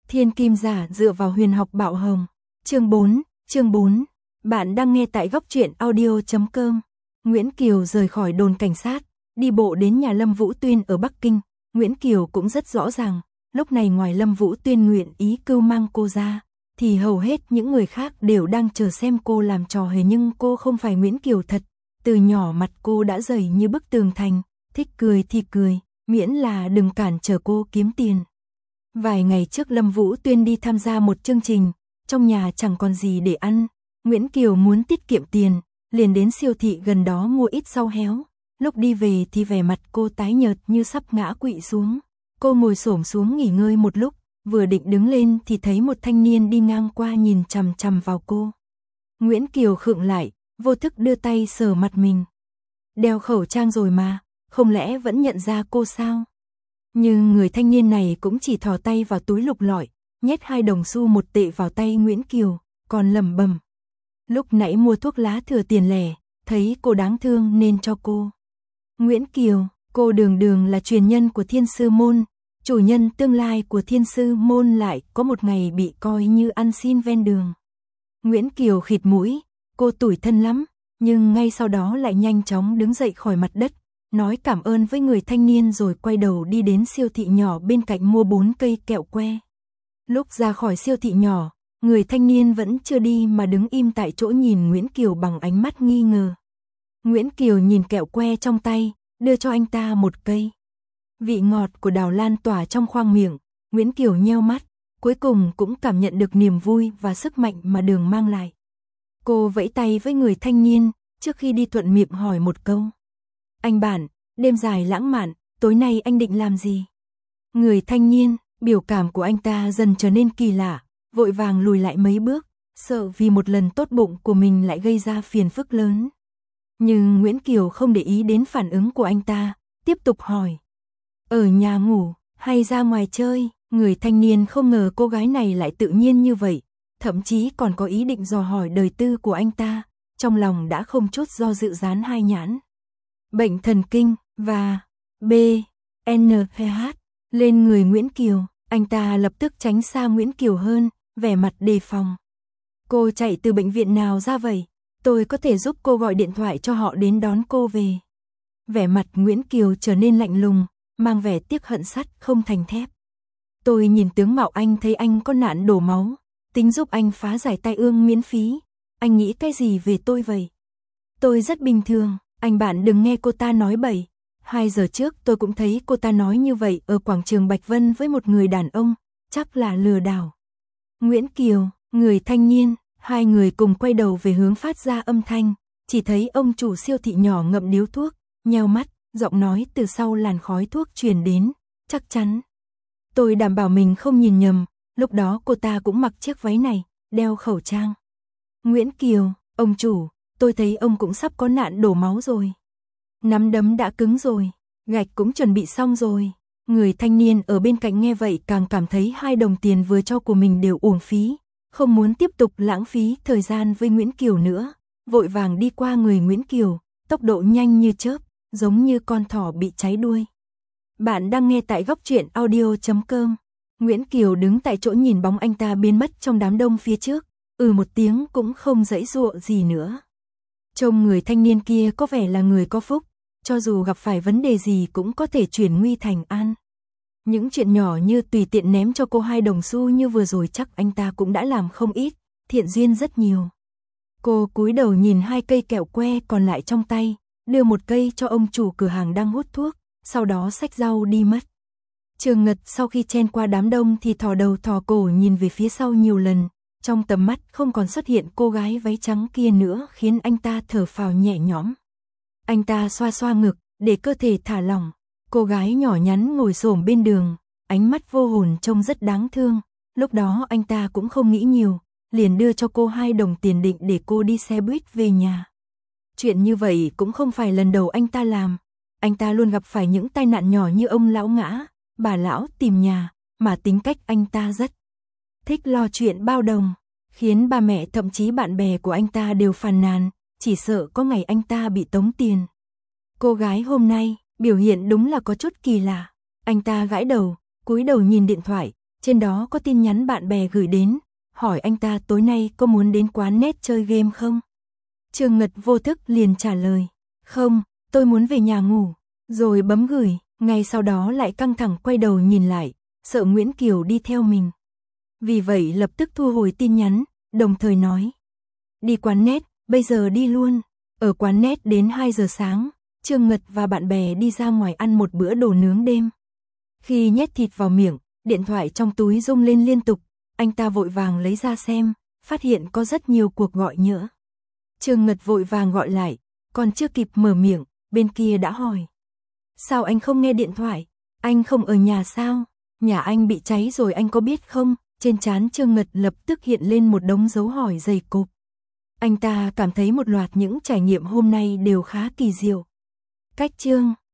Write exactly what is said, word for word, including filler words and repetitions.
Thiên kim giả dựa vào huyền học bạo hồng. Chương bốn, chương bốn. Bạn đang nghe tại góc truyện audio chấm com. Nguyễn Kiều rời khỏi đồn cảnh sát, đi bộ đến nhà Lâm Vũ Tuyên ở Bắc Kinh. Nguyễn Kiều cũng rất rõ ràng, lúc này ngoài Lâm Vũ Tuyên nguyện ý cưu mang cô ra, thì hầu hết những người khác đều đang chờ xem cô làm trò hề, nhưng cô không phải Nguyễn Kiều thật. Từ nhỏ mặt cô đã dày như bức tường thành, thích cười thì cười, miễn là đừng cản trở cô kiếm tiền. Vài ngày trước Lâm Vũ Tuyên đi tham gia một chương trình, trong nhà chẳng còn gì để ăn, Nguyễn Kiều muốn tiết kiệm tiền, liền đến siêu thị gần đó mua ít rau héo. Lúc đi về thì vẻ mặt cô tái nhợt như sắp ngã quỵ xuống. Cô ngồi xổm xuống nghỉ ngơi một lúc, vừa định đứng lên thì thấy một thanh niên đi ngang qua nhìn chằm chằm vào cô. Nguyễn Kiều khựng lại, vô thức đưa tay sờ mặt mình. Đeo khẩu trang rồi mà, không lẽ vẫn nhận ra cô sao? Nhưng người thanh niên này cũng chỉ thò tay vào túi lục lọi, nhét hai đồng xu một tệ vào tay Nguyễn Kiều, còn lẩm bẩm: lúc nãy mua thuốc lá thừa tiền lẻ, thấy cô đáng thương nên cho cô. Nguyễn Kiều, cô đường đường là truyền nhân của Thiên Sư Môn, chủ nhân tương lai của Thiên Sư Môn lại có một ngày bị coi như ăn xin ven đường. Nguyễn Kiều khịt mũi, cô tủi thân lắm, nhưng ngay sau đó lại nhanh chóng đứng dậy khỏi mặt đất, nói cảm ơn với người thanh niên rồi quay đầu đi đến siêu thị nhỏ bên cạnh mua bốn cây kẹo que. Lúc ra khỏi siêu thị nhỏ, người thanh niên vẫn chưa đi mà đứng im tại chỗ nhìn Nguyễn Kiều bằng ánh mắt nghi ngờ. Nguyễn Kiều nhìn kẹo que trong tay, đưa cho anh ta một cây. Vị ngọt của đào lan tỏa trong khoang miệng, Nguyễn Kiều nheo mắt, cuối cùng cũng cảm nhận được niềm vui và sức mạnh mà đường mang lại. Cô vẫy tay với người thanh niên, trước khi đi thuận miệng hỏi một câu: anh bạn, đêm dài lãng mạn, tối nay anh định làm gì? Người thanh niên, biểu cảm của anh ta dần trở nên kỳ lạ, vội vàng lùi lại mấy bước, sợ vì một lần tốt bụng của mình lại gây ra phiền phức lớn. Nhưng Nguyễn Kiều không để ý đến phản ứng của anh ta, tiếp tục hỏi: ở nhà ngủ, hay ra ngoài chơi? Người thanh niên không ngờ cô gái này lại tự nhiên như vậy, thậm chí còn có ý định dò hỏi đời tư của anh ta, trong lòng đã không chút do dự dán hai nhãn: bệnh thần kinh và B N H lên người Nguyễn Kiều. Anh ta lập tức tránh xa Nguyễn Kiều hơn, vẻ mặt đề phòng. Cô chạy từ bệnh viện nào ra vậy? Tôi có thể giúp cô gọi điện thoại cho họ đến đón cô về. Vẻ mặt Nguyễn Kiều trở nên lạnh lùng, mang vẻ tiếc hận sắt không thành thép. Tôi nhìn tướng mạo anh thấy anh có nạn đổ máu, tính giúp anh phá giải tai ương miễn phí. Anh nghĩ cái gì về tôi vậy? Tôi rất bình thường, anh bạn đừng nghe cô ta nói bậy. Hai giờ trước tôi cũng thấy cô ta nói như vậy ở quảng trường Bạch Vân với một người đàn ông, chắc là lừa đảo. Nguyễn Kiều, người thanh niên, hai người cùng quay đầu về hướng phát ra âm thanh, chỉ thấy ông chủ siêu thị nhỏ ngậm điếu thuốc, nheo mắt, giọng nói từ sau làn khói thuốc truyền đến: chắc chắn. Tôi đảm bảo mình không nhìn nhầm, lúc đó cô ta cũng mặc chiếc váy này, đeo khẩu trang. Nguyễn Kiều, ông chủ, tôi thấy ông cũng sắp có nạn đổ máu rồi. Nắm đấm đã cứng rồi, gạch cũng chuẩn bị xong rồi. Người thanh niên ở bên cạnh nghe vậy càng cảm thấy hai đồng tiền vừa cho của mình đều uổng phí, không muốn tiếp tục lãng phí thời gian với Nguyễn Kiều nữa, vội vàng đi qua người Nguyễn Kiều, tốc độ nhanh như chớp, giống như con thỏ bị cháy đuôi. Bạn đang nghe tại góc truyện audio chấm com. Nguyễn Kiều đứng tại chỗ nhìn bóng anh ta biến mất trong đám đông phía trước, ừ một tiếng cũng không giãy giụa gì nữa. Trông người thanh niên kia có vẻ là người có phúc, cho dù gặp phải vấn đề gì cũng có thể chuyển nguy thành an. Những chuyện nhỏ như tùy tiện ném cho cô hai đồng xu như vừa rồi chắc anh ta cũng đã làm không ít, thiện duyên rất nhiều. Cô cúi đầu nhìn hai cây kẹo que còn lại trong tay, đưa một cây cho ông chủ cửa hàng đang hút thuốc, sau đó xách rau đi mất. Trường Ngật sau khi chen qua đám đông thì thò đầu thò cổ nhìn về phía sau nhiều lần, trong tầm mắt không còn xuất hiện cô gái váy trắng kia nữa, khiến anh ta thở phào nhẹ nhõm. Anh ta xoa xoa ngực, để cơ thể thả lỏng. Cô gái nhỏ nhắn ngồi xổm bên đường, ánh mắt vô hồn trông rất đáng thương. Lúc đó anh ta cũng không nghĩ nhiều, liền đưa cho cô hai đồng tiền định để cô đi xe buýt về nhà. Chuyện như vậy cũng không phải lần đầu anh ta làm. Anh ta luôn gặp phải những tai nạn nhỏ như ông lão ngã, bà lão tìm nhà, mà tính cách anh ta rất thích lo chuyện bao đồng, khiến ba mẹ thậm chí bạn bè của anh ta đều phàn nàn, chỉ sợ có ngày anh ta bị tống tiền. Cô gái hôm nay, biểu hiện đúng là có chút kỳ lạ. Anh ta gãi đầu, cúi đầu nhìn điện thoại, trên đó có tin nhắn bạn bè gửi đến, hỏi anh ta tối nay có muốn đến quán net chơi game không. Trương Ngật vô thức liền trả lời, không, tôi muốn về nhà ngủ, rồi bấm gửi, ngay sau đó lại căng thẳng quay đầu nhìn lại, sợ Nguyễn Kiều đi theo mình. Vì vậy lập tức thu hồi tin nhắn, đồng thời nói, đi quán net, bây giờ đi luôn. Ở quán net đến hai giờ sáng, Trương Ngật và bạn bè đi ra ngoài ăn một bữa đồ nướng đêm. Khi nhét thịt vào miệng, điện thoại trong túi rung lên liên tục, anh ta vội vàng lấy ra xem, phát hiện có rất nhiều cuộc gọi nhỡ. Trương Ngật vội vàng gọi lại, còn chưa kịp mở miệng, bên kia đã hỏi. Sao anh không nghe điện thoại? Anh không ở nhà sao? Nhà anh bị cháy rồi anh có biết không? Trên trán Trương Ngật lập tức hiện lên một đống dấu hỏi dày cộp. Anh ta cảm thấy một loạt những trải nghiệm hôm nay đều khá kỳ diệu. Cách chương